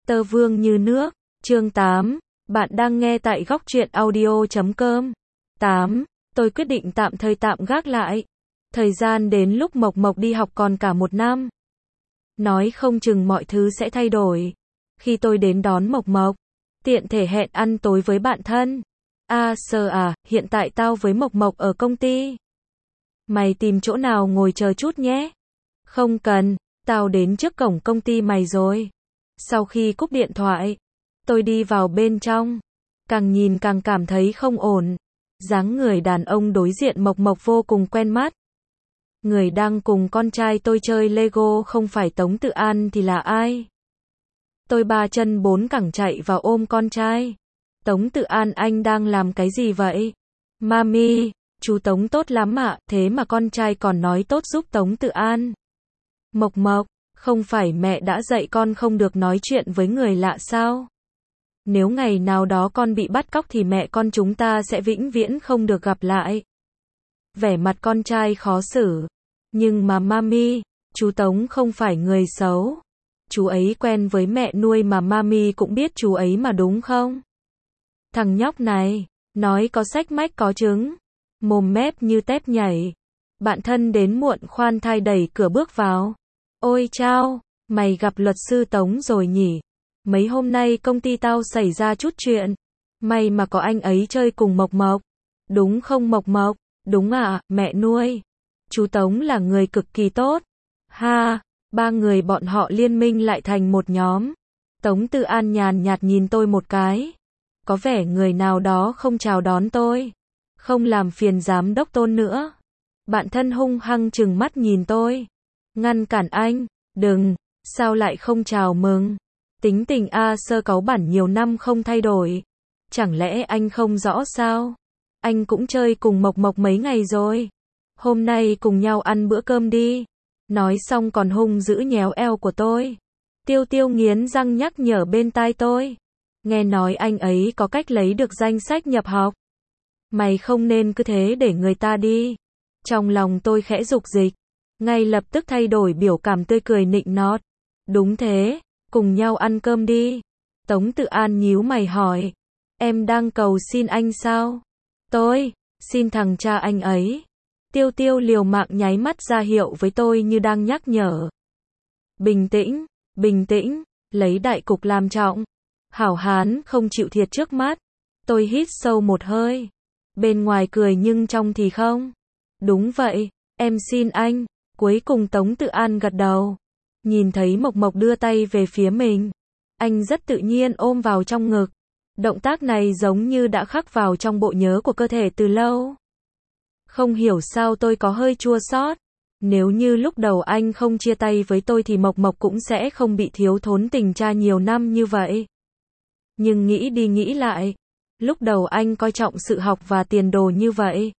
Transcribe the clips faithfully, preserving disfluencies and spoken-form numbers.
Tơ vương như nước, chương tám, bạn đang nghe tại góc truyện audio chấm com. tám. Tôi quyết định tạm thời tạm gác lại. Thời gian đến lúc Mộc Mộc đi học còn cả một năm. Nói không chừng mọi thứ sẽ thay đổi. Khi tôi đến đón Mộc Mộc, tiện thể hẹn ăn tối với bạn thân. À sơ à, hiện tại tao với Mộc Mộc ở công ty. Mày tìm chỗ nào ngồi chờ chút nhé. Không cần, tao đến trước cổng công ty mày rồi. Sau khi cúp điện thoại, tôi đi vào bên trong. Càng nhìn càng cảm thấy không ổn. Dáng người đàn ông đối diện Mộc Mộc vô cùng quen mắt. Người đang cùng con trai tôi chơi Lego không phải Tống Tự An thì là ai? Tôi ba chân bốn cẳng chạy vào ôm con trai. Tống Tự An, anh đang làm cái gì vậy? Mami, chú Tống tốt lắm ạ, thế mà con trai còn nói tốt giúp Tống Tự An. Mộc Mộc, không phải mẹ đã dạy con không được nói chuyện với người lạ sao? Nếu ngày nào đó con bị bắt cóc thì mẹ con chúng ta sẽ vĩnh viễn không được gặp lại. Vẻ mặt con trai khó xử. Nhưng mà mami, chú Tống không phải người xấu. Chú ấy quen với mẹ nuôi mà mami cũng biết chú ấy mà đúng không? Thằng nhóc này, nói có xách mách có trứng. Mồm mép như tép nhảy. Bạn thân đến muộn khoan thai đẩy cửa bước vào. Ôi chao, mày gặp luật sư Tống rồi nhỉ? Mấy hôm nay công ty tao xảy ra chút chuyện. May mà có anh ấy chơi cùng Mộc Mộc. Đúng không Mộc Mộc? Đúng ạ, à, mẹ nuôi. Chú Tống là người cực kỳ tốt. Ha, ba người bọn họ liên minh lại thành một nhóm. Tống Tự An nhàn nhạt nhìn tôi một cái. Có vẻ người nào đó không chào đón tôi. Không làm phiền giám đốc Tôn nữa. Bạn thân hung hăng trừng mắt nhìn tôi. Ngăn cản anh, đừng, sao lại không chào mừng? Tính tình A sơ cáu bản nhiều năm không thay đổi. Chẳng lẽ anh không rõ sao? Anh cũng chơi cùng Mộc Mộc mấy ngày rồi. Hôm nay cùng nhau ăn bữa cơm đi. Nói xong còn hung dữ nhéo eo của tôi. Tiêu Tiêu nghiến răng nhắc nhở bên tai tôi. Nghe nói anh ấy có cách lấy được danh sách nhập học. Mày không nên cứ thế để người ta đi. Trong lòng tôi khẽ dục dịch. Ngay lập tức thay đổi biểu cảm tươi cười nịnh nọt. Đúng thế, cùng nhau ăn cơm đi. Tống Tự An nhíu mày hỏi. Em đang cầu xin anh sao? Tôi, xin thằng cha anh ấy. Tiêu Tiêu liều mạng nháy mắt ra hiệu với tôi như đang nhắc nhở. Bình tĩnh, bình tĩnh, lấy đại cục làm trọng. Hảo hán không chịu thiệt trước mắt. Tôi hít sâu một hơi. Bên ngoài cười nhưng trong thì không. Đúng vậy, em xin anh. Cuối cùng Tống Tự An gật đầu. Nhìn thấy Mộc Mộc đưa tay về phía mình. Anh rất tự nhiên ôm vào trong ngực. Động tác này giống như đã khắc vào trong bộ nhớ của cơ thể từ lâu. Không hiểu sao tôi có hơi chua xót. Nếu như lúc đầu anh không chia tay với tôi thì Mộc Mộc cũng sẽ không bị thiếu thốn tình cha nhiều năm như vậy. Nhưng nghĩ đi nghĩ lại. Lúc đầu anh coi trọng sự học và tiền đồ như vậy.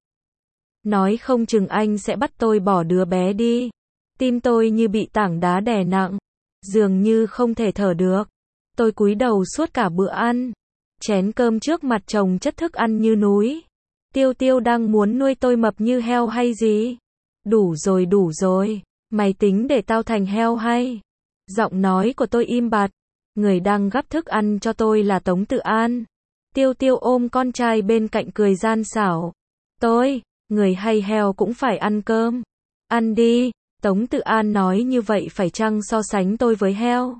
Nói không chừng anh sẽ bắt tôi bỏ đứa bé đi. Tim tôi như bị tảng đá đè nặng. Dường như không thể thở được. Tôi cúi đầu suốt cả bữa ăn. Chén cơm trước mặt chồng chất thức ăn như núi. Tiêu Tiêu đang muốn nuôi tôi mập như heo hay gì? Đủ rồi đủ rồi. Mày tính để tao thành heo hay? Giọng nói của tôi im bặt. Người đang gắp thức ăn cho tôi là Tống Tự An. Tiêu Tiêu ôm con trai bên cạnh cười gian xảo. Tôi, người hay heo cũng phải ăn cơm. Ăn đi. Tống Tự An nói như vậy phải chăng so sánh tôi với heo?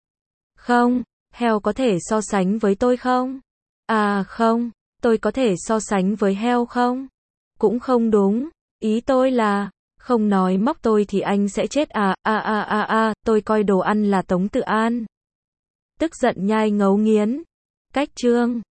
Không, heo có thể so sánh với tôi không? À không, tôi có thể so sánh với heo không? Cũng không đúng, ý tôi là, không nói móc tôi thì anh sẽ chết à, à à à à, tôi coi đồ ăn là Tống Tự An. Tức giận nhai ngấu nghiến. Cách chương